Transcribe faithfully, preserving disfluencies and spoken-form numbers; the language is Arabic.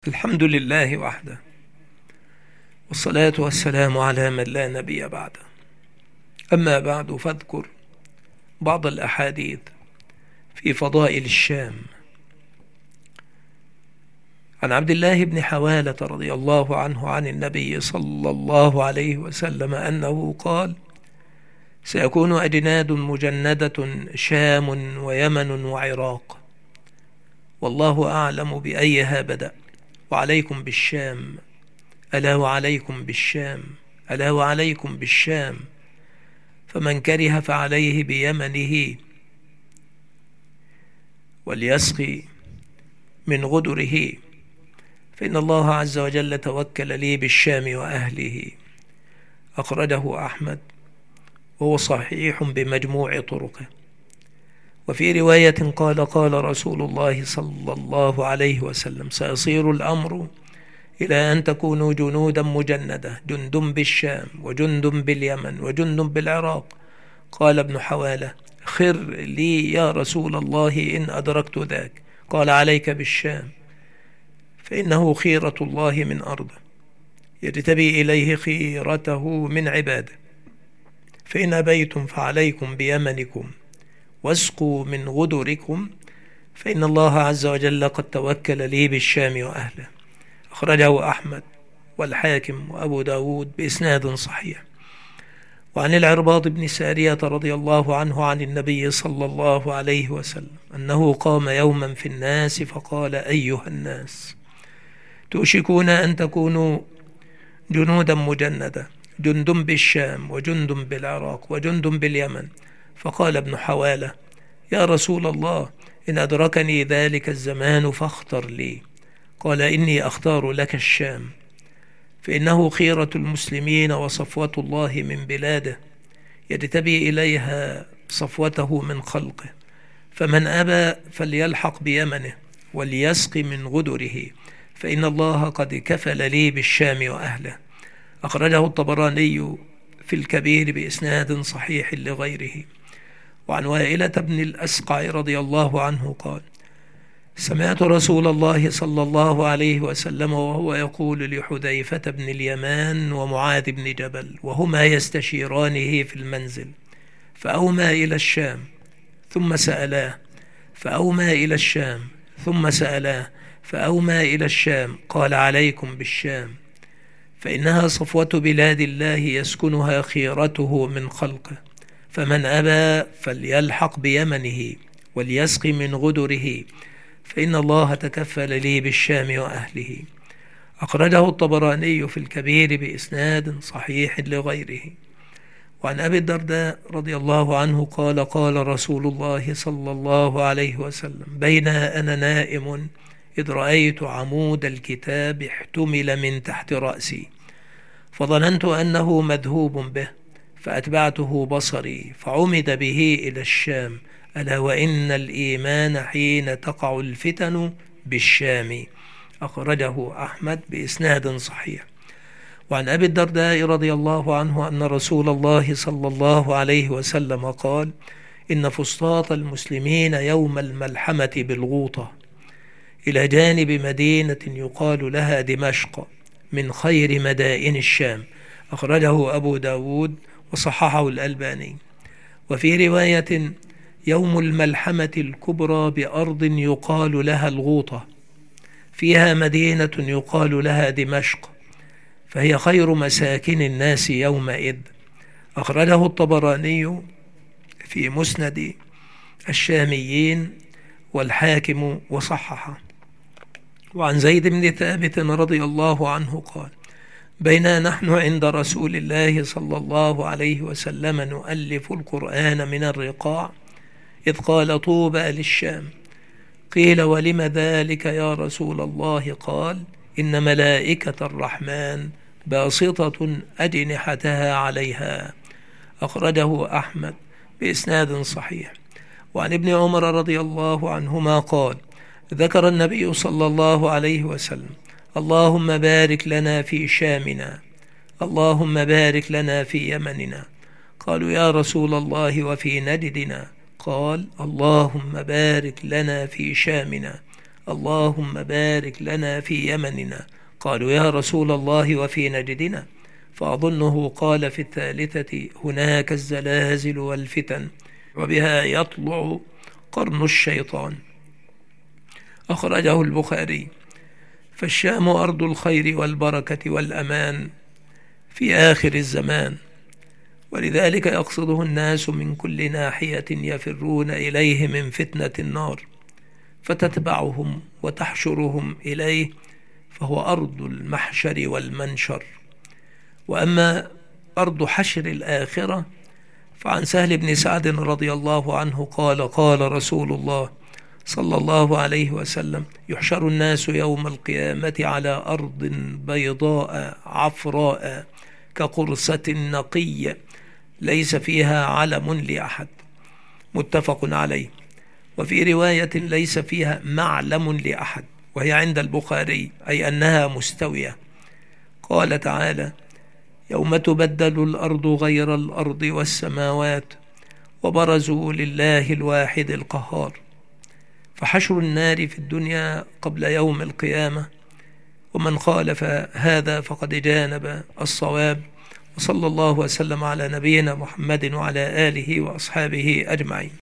الحمد لله وحده، والصلاة والسلام على من لا نبي بعده. أما بعد، فاذكر بعض الأحاديث في فضائل الشام. عن عبد الله بن حوالة رضي الله عنه عن النبي صلى الله عليه وسلم أنه قال: سيكون أجناد مجندة شام ويمن وعراق، والله أعلم بأيها بدأ، وعليكم بالشام، ألا وعليكم بالشام، ألا وعليكم بالشام، فمن كره فعليه بيمنه وليسقي من غدره، فإن الله عز وجل توكل لي بالشام وأهله. أخرجه أحمد وهو صحيح بمجموع طرقه. وفي رواية قال: قال رسول الله صلى الله عليه وسلم: سيصير الأمر إلى أن تكونوا جنودا مجندة، جند بالشام وجند باليمن وجند بالعراق. قال ابن حوالة: خر لي يا رسول الله إن أدركت ذاك. قال: عليك بالشام، فإنه خيرة الله من أرضه، يجتبي إليه خيرته من عباده، فإن أبيتم فعليكم بيمنكم، واسقوا من غدركم، فإن الله عز وجل قد توكل لي بالشام وأهله. أخرجه أحمد والحاكم وأبو داود بإسناد صحيح. وعن العرباض بن سارية رضي الله عنه عن النبي صلى الله عليه وسلم أنه قام يوما في الناس فقال: أيها الناس، توشكون أن تكونوا جنودا مجندة، جند بالشام وجند بالعراق وجند باليمن. فقال ابن حوالة: يا رسول الله، إن أدركني ذلك الزمان فاختر لي. قال: إني أختار لك الشام، فإنه خيرة المسلمين وصفوة الله من بلاده، يجتبي إليها صفوته من خلقه، فمن أبى فليلحق بيمنه وليسق من غدره، فإن الله قد كفل لي بالشام وأهله. أخرجه الطبراني في الكبير بإسناد صحيح لغيره. وعن وائلة بن الأسقع رضي الله عنه قال: سمعت رسول الله صلى الله عليه وسلم وهو يقول لحذيفة بن اليمان ومعاذ بن جبل وهما يستشيرانه في المنزل: فأومى إلى الشام ثم سألاه، فأومى إلى الشام ثم سألاه، فأومى إلى الشام. قال: عليكم بالشام، فإنها صفوة بلاد الله يسكنها خيرته من خلقه، فمن أبى فليلحق بيمنه وليسق من غدره، فإن الله تكفل لي بالشام وأهله. أخرجه الطبراني في الكبير بإسناد صحيح لغيره. وعن أبي الدرداء رضي الله عنه قال: قال رسول الله صلى الله عليه وسلم: بين أنا نائم إذ رأيت عمود الكتاب احتمل من تحت رأسي، فظننت أنه مذهوب به، فأتبعته بصري فعمد به إلى الشام، ألا وإن الإيمان حين تقع الفتن بالشام. أخرجه أحمد بإسناد صحيح. وعن أبي الدرداء رضي الله عنه أن رسول الله صلى الله عليه وسلم قال: إن فسطاط المسلمين يوم الملحمة بالغوطة إلى جانب مدينة يقال لها دمشق من خير مدائن الشام. أخرجه أبو داود وصححه الألباني. وفي رواية: يوم الملحمة الكبرى بأرض يقال لها الغوطة، فيها مدينة يقال لها دمشق، فهي خير مساكن الناس يومئذ. أخرجه الطبراني في مسند الشاميين والحاكم وصححه. وعن زيد بن ثابت رضي الله عنه قال: بينا نحن عند رسول الله صلى الله عليه وسلم نؤلف القرآن من الرقاع إذ قال: طوبى للشام. قيل: ولم ذلك يا رسول الله؟ قال: إن ملائكة الرحمن باسطة أجنحتها عليها. أخرجه أحمد بإسناد صحيح. وعن ابن عمر رضي الله عنهما قال: ذكر النبي صلى الله عليه وسلم: اللهم بارك لنا في شامنا، اللهم بارك لنا في يمننا. قالوا: يا رسول الله وفي نجدنا؟ قال: اللهم بارك لنا في شامنا، اللهم بارك لنا في يمننا. قالوا يا رسول الله وفي نجدنا؟ فأظنه قال في الثالثة هناك الزلازل والفتن وبها يطلع قرن الشيطان. أخرجه البخاري. فالشام أرض الخير والبركة والأمان في آخر الزمان، ولذلك يقصده الناس من كل ناحية يفرون إليه من فتنة النار، فتتبعهم وتحشرهم إليه، فهو أرض المحشر والمنشر. وأما أرض حشر الآخرة فعن سهل بن سعد رضي الله عنه قال قال رسول الله صلى الله عليه وسلم: يحشر الناس يوم القيامة على أرض بيضاء عفراء كقرصة نقية ليس فيها علم لأحد، متفق عليه. وفي رواية ليس فيها معلم لأحد، وهي عند البخاري، أي أنها مستوية. قال تعالى: يوم تبدل الأرض غير الأرض والسماوات وبرزوا لله الواحد القهار. فحشر النار في الدنيا قبل يوم القيامة، ومن خالف هذا فقد جانب الصواب. وصلى الله وسلم على نبينا محمد وعلى آله وأصحابه أجمعين.